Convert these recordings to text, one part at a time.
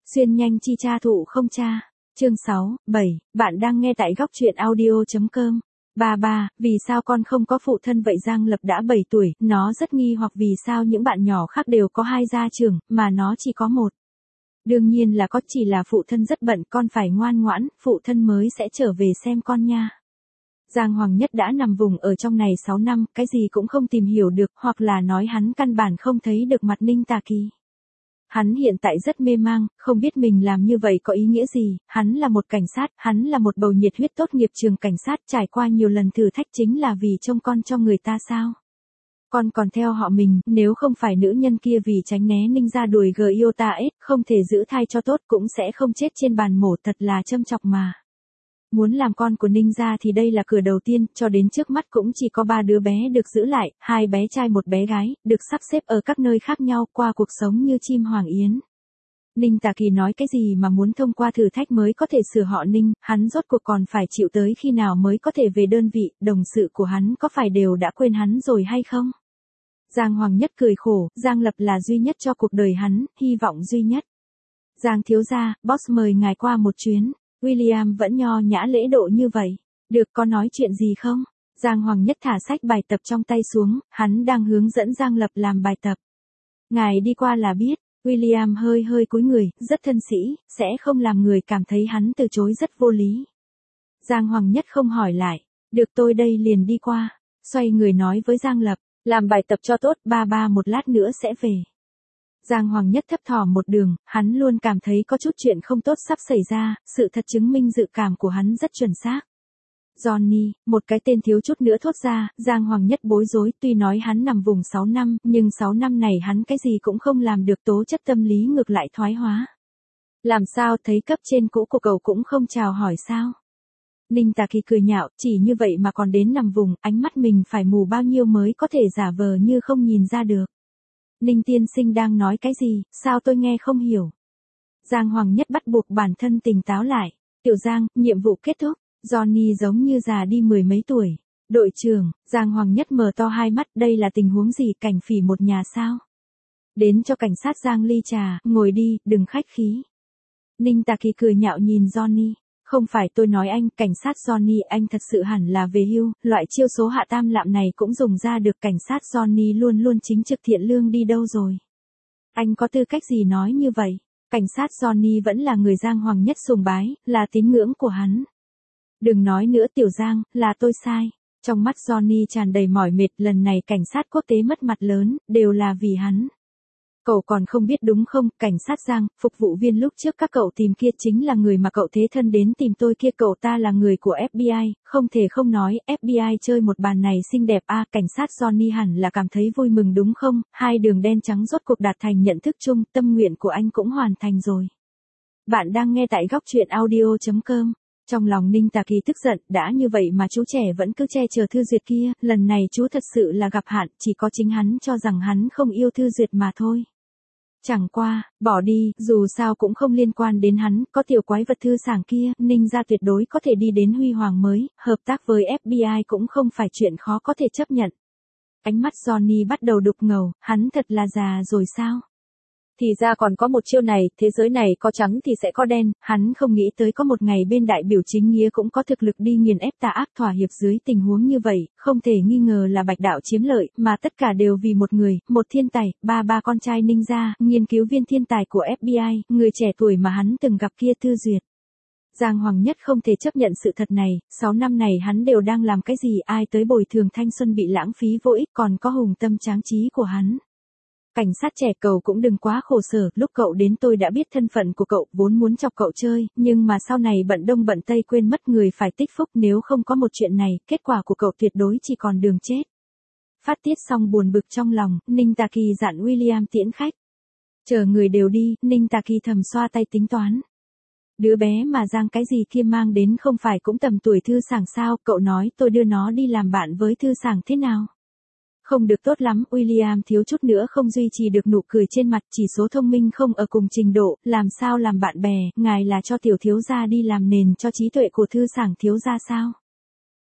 Xuyên nhanh chi cha thụ không cha. Chương 6, 7, bạn đang nghe tại góc truyện audio.com. Ba, vì sao con không có phụ thân vậy? Giang Lập đã 7 tuổi, nó rất nghi hoặc vì sao những bạn nhỏ khác đều có 2 gia trưởng, mà nó chỉ có 1. Đương nhiên là có, chỉ là phụ thân rất bận, con phải ngoan ngoãn, phụ thân mới sẽ trở về xem con nha. Giang Hoàng Nhất đã nằm vùng ở trong này 6 năm, cái gì cũng không tìm hiểu được, hoặc là nói hắn căn bản không thấy được mặt Ninh Tà Kỳ. Hắn hiện tại rất mê mang, không biết mình làm như vậy có ý nghĩa gì, hắn là một cảnh sát, hắn là một bầu nhiệt huyết tốt nghiệp trường cảnh sát, trải qua nhiều lần thử thách chính là vì trông con cho người ta sao. Con còn theo họ mình, nếu không phải nữ nhân kia vì tránh né Ninh ra đuổi Giota S, không thể giữ thai cho tốt cũng sẽ không chết trên bàn mổ, thật là châm chọc mà. Muốn làm con của Ninh gia thì đây là cửa đầu tiên, cho đến trước mắt cũng chỉ có 3 đứa bé được giữ lại, 2 bé trai 1 bé gái, được sắp xếp ở các nơi khác nhau qua cuộc sống như chim hoàng yến. Ninh Tà Kỳ nói cái gì mà muốn thông qua thử thách mới có thể sửa họ Ninh, hắn rốt cuộc còn phải chịu tới khi nào mới có thể về đơn vị, đồng sự của hắn có phải đều đã quên hắn rồi hay không? Giang Hoàng Nhất cười khổ, Giang Lập là duy nhất cho cuộc đời hắn, hy vọng duy nhất. Giang thiếu gia, boss mời ngài qua một chuyến. William vẫn nho nhã lễ độ như vậy. Được, có nói chuyện gì không? Giang Hoàng Nhất thả sách bài tập trong tay xuống, hắn đang hướng dẫn Giang Lập làm bài tập. Ngài đi qua là biết. William hơi cúi người, rất thân sĩ, sẽ không làm người cảm thấy hắn từ chối rất vô lý. Giang Hoàng Nhất không hỏi lại. Được, tôi đây liền đi qua. Xoay người nói với Giang Lập, làm bài tập cho tốt, ba một lát nữa sẽ về. Giang Hoàng Nhất thấp thỏm một đường, hắn luôn cảm thấy có chút chuyện không tốt sắp xảy ra, sự thật chứng minh dự cảm của hắn rất chuẩn xác. Johnny, một cái tên thiếu chút nữa thốt ra, Giang Hoàng Nhất bối rối, tuy nói hắn nằm vùng 6 năm, nhưng 6 năm này hắn cái gì cũng không làm được, tố chất tâm lý ngược lại thoái hóa. Làm sao, thấy cấp trên cũ của cậu cũng không chào hỏi sao? Ninh Tà Kỳ cười nhạo, chỉ như vậy mà còn đến nằm vùng, ánh mắt mình phải mù bao nhiêu mới có thể giả vờ như không nhìn ra được. Ninh tiên sinh đang nói cái gì, sao tôi nghe không hiểu? Giang Hoàng Nhất bắt buộc bản thân tỉnh táo lại. Tiểu Giang, nhiệm vụ kết thúc. Johnny giống như già đi 10 mấy tuổi. Đội trưởng, Giang Hoàng Nhất mở to hai mắt, đây là tình huống gì, cảnh phỉ một nhà sao? Đến cho cảnh sát Giang ly trà, ngồi đi, đừng khách khí. Ninh Tà Kỳ cười nhạo nhìn Johnny. Không phải tôi nói anh, cảnh sát Johnny, anh thật sự hẳn là về hưu, loại chiêu số hạ tam lạm này cũng dùng ra được, cảnh sát Johnny luôn luôn chính trực thiện lương đi đâu rồi. Anh có tư cách gì nói như vậy? Cảnh sát Johnny vẫn là người Giang Hoàng Nhất sùng bái, là tín ngưỡng của hắn. Đừng nói nữa Tiểu Giang, là tôi sai. Trong mắt Johnny tràn đầy mỏi mệt, lần này cảnh sát quốc tế mất mặt lớn, đều là vì hắn. Cậu còn không biết đúng không, cảnh sát Giang, phục vụ viên lúc trước các cậu tìm kia chính là người mà cậu thế thân đến tìm tôi kia, cậu ta là người của FBI, không thể không nói, FBI chơi một bàn này xinh đẹp a. Cảnh sát Johnny hẳn là cảm thấy vui mừng đúng không, hai đường đen trắng rốt cuộc đạt thành nhận thức chung, tâm nguyện của anh cũng hoàn thành rồi. Bạn đang nghe tại góc truyện audio.com. Trong lòng Ninh Tà Kỳ tức giận, đã như vậy mà chú trẻ vẫn cứ che chở Thư Duyệt kia, lần này chú thật sự là gặp hạn, chỉ có chính hắn cho rằng hắn không yêu Thư Duyệt mà thôi. Chẳng qua, bỏ đi, dù sao cũng không liên quan đến hắn, có tiểu quái vật thư sảng kia, Ninh gia tuyệt đối có thể đi đến huy hoàng mới, hợp tác với FBI cũng không phải chuyện khó có thể chấp nhận. Ánh mắt Johnny bắt đầu đục ngầu, hắn thật là già rồi sao? Thì ra còn có một chiêu này, thế giới này có trắng thì sẽ có đen, hắn không nghĩ tới có một ngày bên đại biểu chính nghĩa cũng có thực lực đi nghiền ép tà ác, thỏa hiệp dưới tình huống như vậy, không thể nghi ngờ là Bạch đạo chiếm lợi, mà tất cả đều vì một người, một thiên tài, ba con trai Ninh gia, nghiên cứu viên thiên tài của FBI, người trẻ tuổi mà hắn từng gặp kia, Thư Duyệt. Giang Hoàng Nhất không thể chấp nhận sự thật này, 6 năm này hắn đều đang làm cái gì, ai tới bồi thường thanh xuân bị lãng phí vô ích, còn có hùng tâm tráng trí của hắn. Cảnh sát trẻ, cậu cũng đừng quá khổ sở, lúc cậu đến tôi đã biết thân phận của cậu, vốn muốn chọc cậu chơi, nhưng mà sau này bận đông bận tây quên mất người phải tích phúc, nếu không có một chuyện này, kết quả của cậu tuyệt đối chỉ còn đường chết. Phát tiết xong buồn bực trong lòng, Ninh Tà Kỳ dặn William tiễn khách. Chờ người đều đi, Ninh Tà Kỳ thầm xoa tay tính toán. Đứa bé mà Giang cái gì kia mang đến không phải cũng tầm tuổi Thư Sảng sao, cậu nói tôi đưa nó đi làm bạn với Thư Sảng thế nào? Không được tốt lắm, William thiếu chút nữa không duy trì được nụ cười trên mặt, chỉ số thông minh không ở cùng trình độ, làm sao làm bạn bè, ngài là cho tiểu thiếu gia đi làm nền cho trí tuệ của Thư Sảng thiếu gia sao?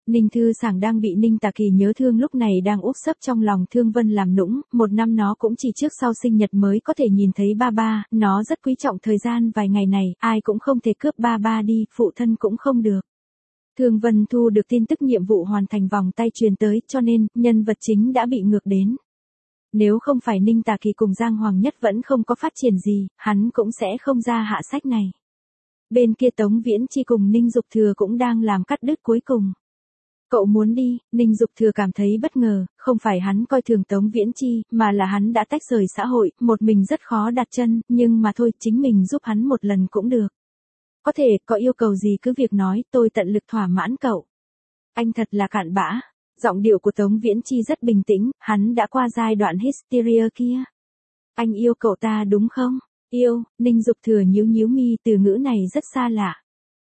Ninh Thư Sảng đang bị Ninh Tà Kỳ nhớ thương lúc này đang úp sấp trong lòng Thương Vân làm nũng, một năm nó cũng chỉ trước sau sinh nhật mới có thể nhìn thấy ba ba, nó rất quý trọng thời gian vài ngày này, ai cũng không thể cướp ba ba đi, phụ thân cũng không được. Thương Vân thu được tin tức nhiệm vụ hoàn thành vòng tay truyền tới, cho nên, nhân vật chính đã bị ngược đến. Nếu không phải Ninh Tà Kỳ cùng Giang Hoàng Nhất vẫn không có phát triển gì, hắn cũng sẽ không ra hạ sách này. Bên kia Tống Viễn Chi cùng Ninh Dục Thừa cũng đang làm cắt đứt cuối cùng. Cậu muốn đi, Ninh Dục Thừa cảm thấy bất ngờ, không phải hắn coi thường Tống Viễn Chi, mà là hắn đã tách rời xã hội, một mình rất khó đặt chân, nhưng mà thôi, chính mình giúp hắn một lần cũng được. Có thể, có yêu cầu gì cứ việc nói, tôi tận lực thỏa mãn cậu. Anh thật là cạn bã. Giọng điệu của Tống Viễn Chi rất bình tĩnh, hắn đã qua giai đoạn hysteria kia. Anh yêu cậu ta đúng không? Yêu, Ninh Dục Thừa nhíu nhíu mi, từ ngữ này rất xa lạ.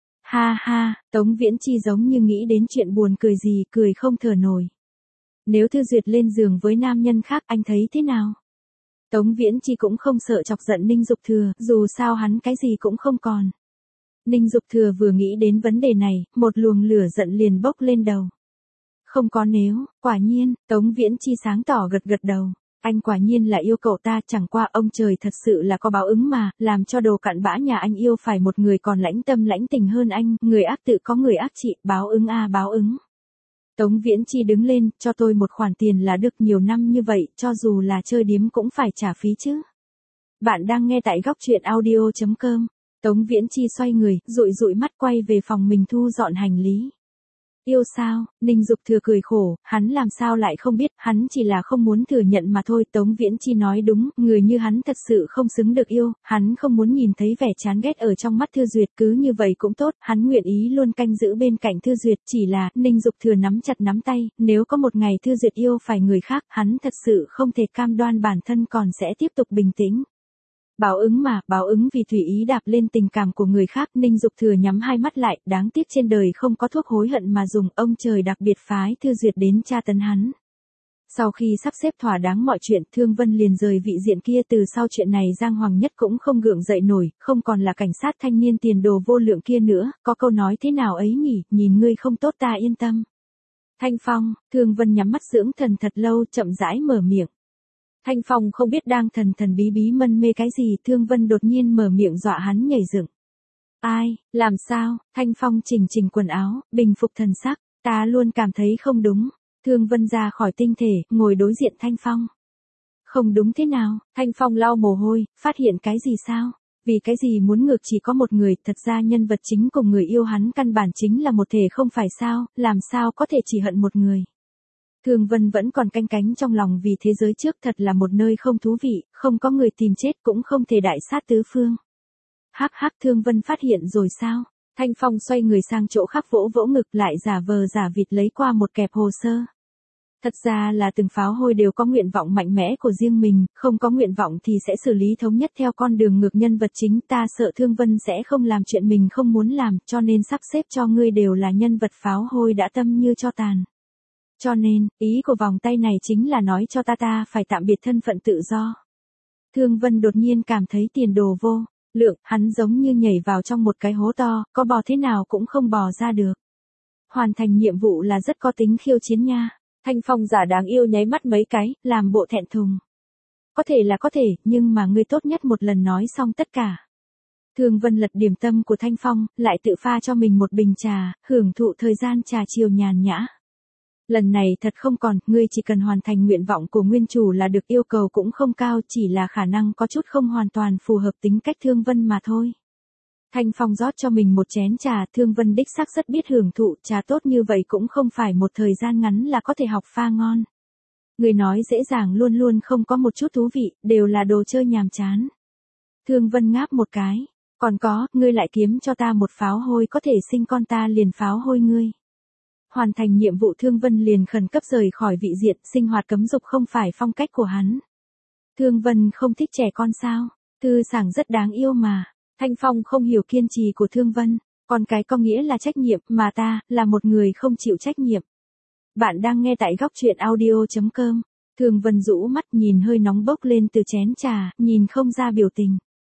Ha ha, Tống Viễn Chi giống như nghĩ đến chuyện buồn cười gì, cười không thở nổi. Nếu Thư Duyệt lên giường với nam nhân khác anh thấy thế nào? Tống Viễn Chi cũng không sợ chọc giận Ninh Dục Thừa, dù sao hắn cái gì cũng không còn. Ninh Dục Thừa vừa nghĩ đến vấn đề này, một luồng lửa giận liền bốc lên đầu. Không có nếu, quả nhiên, Tống Viễn Chi sáng tỏ gật gật đầu. Anh quả nhiên là yêu cậu ta, chẳng qua ông trời thật sự là có báo ứng mà, làm cho đồ cặn bã nhà anh yêu phải một người còn lãnh tâm lãnh tình hơn anh, người ác tự có người ác trị, báo ứng a báo ứng. Tống Viễn Chi đứng lên, cho tôi một khoản tiền là được, nhiều năm như vậy, cho dù là chơi điếm cũng phải trả phí chứ. Bạn đang nghe tại góc truyện audio.com. Tống Viễn Chi xoay người, dụi dụi mắt quay về phòng mình thu dọn hành lý. Yêu sao? Ninh Dục Thừa cười khổ, hắn làm sao lại không biết, hắn chỉ là không muốn thừa nhận mà thôi. Tống Viễn Chi nói đúng, người như hắn thật sự không xứng được yêu, hắn không muốn nhìn thấy vẻ chán ghét ở trong mắt Thư Duyệt, cứ như vậy cũng tốt, hắn nguyện ý luôn canh giữ bên cạnh Thư Duyệt, chỉ là, Ninh Dục Thừa nắm chặt nắm tay, nếu có một ngày Thư Duyệt yêu phải người khác, hắn thật sự không thể cam đoan bản thân còn sẽ tiếp tục bình tĩnh. Báo ứng mà, báo ứng vì tùy ý đạp lên tình cảm của người khác. Ninh Dục Thừa nhắm hai mắt lại, đáng tiếc trên đời không có thuốc hối hận mà dùng, ông trời đặc biệt phái Thư Duyệt đến tra tấn hắn. Sau khi sắp xếp thỏa đáng mọi chuyện, Thương Vân liền rời vị diện kia, từ sau chuyện này Giang Hoàng Nhất cũng không gượng dậy nổi, không còn là cảnh sát thanh niên tiền đồ vô lượng kia nữa, có câu nói thế nào ấy nhỉ, nhìn ngươi không tốt ta yên tâm. Thanh Phong, Thương Vân nhắm mắt dưỡng thần thật lâu, chậm rãi mở miệng. Thanh Phong không biết đang thần thần bí bí mân mê cái gì, Thương Vân đột nhiên mở miệng dọa hắn nhảy dựng. Ai, làm sao? Thanh Phong chỉnh quần áo, bình phục thần sắc, ta luôn cảm thấy không đúng. Thương Vân ra khỏi tinh thể, ngồi đối diện Thanh Phong. Không đúng thế nào? Thanh Phong lau mồ hôi, phát hiện cái gì sao? Vì cái gì muốn ngược chỉ có một người, thật ra nhân vật chính cùng người yêu hắn căn bản chính là một thể không phải sao, làm sao có thể chỉ hận một người. Thương Vân vẫn còn canh cánh trong lòng vì thế giới trước thật là một nơi không thú vị, không có người tìm chết cũng không thể đại sát tứ phương. Hắc hắc, Thương Vân phát hiện rồi sao? Thanh Phong xoay người sang chỗ khác, vỗ vỗ ngực, lại giả vờ giả vịt lấy qua một kẹp hồ sơ. Thật ra là từng pháo hôi đều có nguyện vọng mạnh mẽ của riêng mình, không có nguyện vọng thì sẽ xử lý thống nhất theo con đường ngược nhân vật chính, ta sợ Thương Vân sẽ không làm chuyện mình không muốn làm, cho nên sắp xếp cho ngươi đều là nhân vật pháo hôi đã tâm như cho tàn. Cho nên, ý của vòng tay này chính là nói cho ta phải tạm biệt thân phận tự do. Thương Vân đột nhiên cảm thấy tiền đồ vô lượng, hắn giống như nhảy vào trong một cái hố to, có bò thế nào cũng không bò ra được. Hoàn thành nhiệm vụ là rất có tính khiêu chiến nha. Thanh Phong giả đáng yêu nháy mắt mấy cái, làm bộ thẹn thùng. Có thể là có thể, nhưng mà ngươi tốt nhất một lần nói xong tất cả. Thương Vân lật điểm tâm của Thanh Phong, lại tự pha cho mình một bình trà, hưởng thụ thời gian trà chiều nhàn nhã. Lần này thật không còn, ngươi chỉ cần hoàn thành nguyện vọng của nguyên chủ là được, yêu cầu cũng không cao, chỉ là khả năng có chút không hoàn toàn phù hợp tính cách Thương Vân mà thôi. Thanh Phong rót cho mình một chén trà, Thương Vân đích xác rất biết hưởng thụ, trà tốt như vậy cũng không phải một thời gian ngắn là có thể học pha ngon. Người nói dễ dàng luôn luôn không có một chút thú vị, đều là đồ chơi nhàm chán. Thương Vân ngáp một cái, còn có, ngươi lại kiếm cho ta một pháo hôi có thể sinh con, ta liền pháo hôi ngươi. Hoàn thành nhiệm vụ, Thương Vân liền khẩn cấp rời khỏi vị diện, sinh hoạt cấm dục không phải phong cách của hắn. Thương Vân không thích trẻ con sao? Thư Sảng rất đáng yêu mà. Thanh Phong không hiểu kiên trì của Thương Vân, con cái có nghĩa là trách nhiệm, mà ta, là một người không chịu trách nhiệm. Bạn đang nghe tại góc truyện audio.com. Thương Vân rũ mắt nhìn hơi nóng bốc lên từ chén trà, nhìn không ra biểu tình.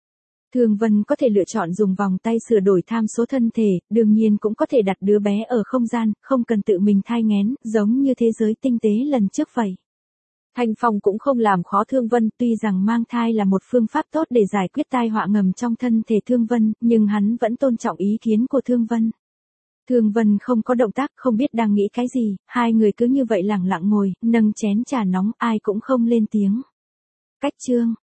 Thương Vân có thể lựa chọn dùng vòng tay sửa đổi tham số thân thể, đương nhiên cũng có thể đặt đứa bé ở không gian, không cần tự mình thai nghén, giống như thế giới tinh tế lần trước vậy. Thanh Phong cũng không làm khó Thương Vân, tuy rằng mang thai là một phương pháp tốt để giải quyết tai họa ngầm trong thân thể Thương Vân, nhưng hắn vẫn tôn trọng ý kiến của Thương Vân. Thương Vân không có động tác, không biết đang nghĩ cái gì, hai người cứ như vậy lặng lặng ngồi, nâng chén trà nóng, ai cũng không lên tiếng. Cách chương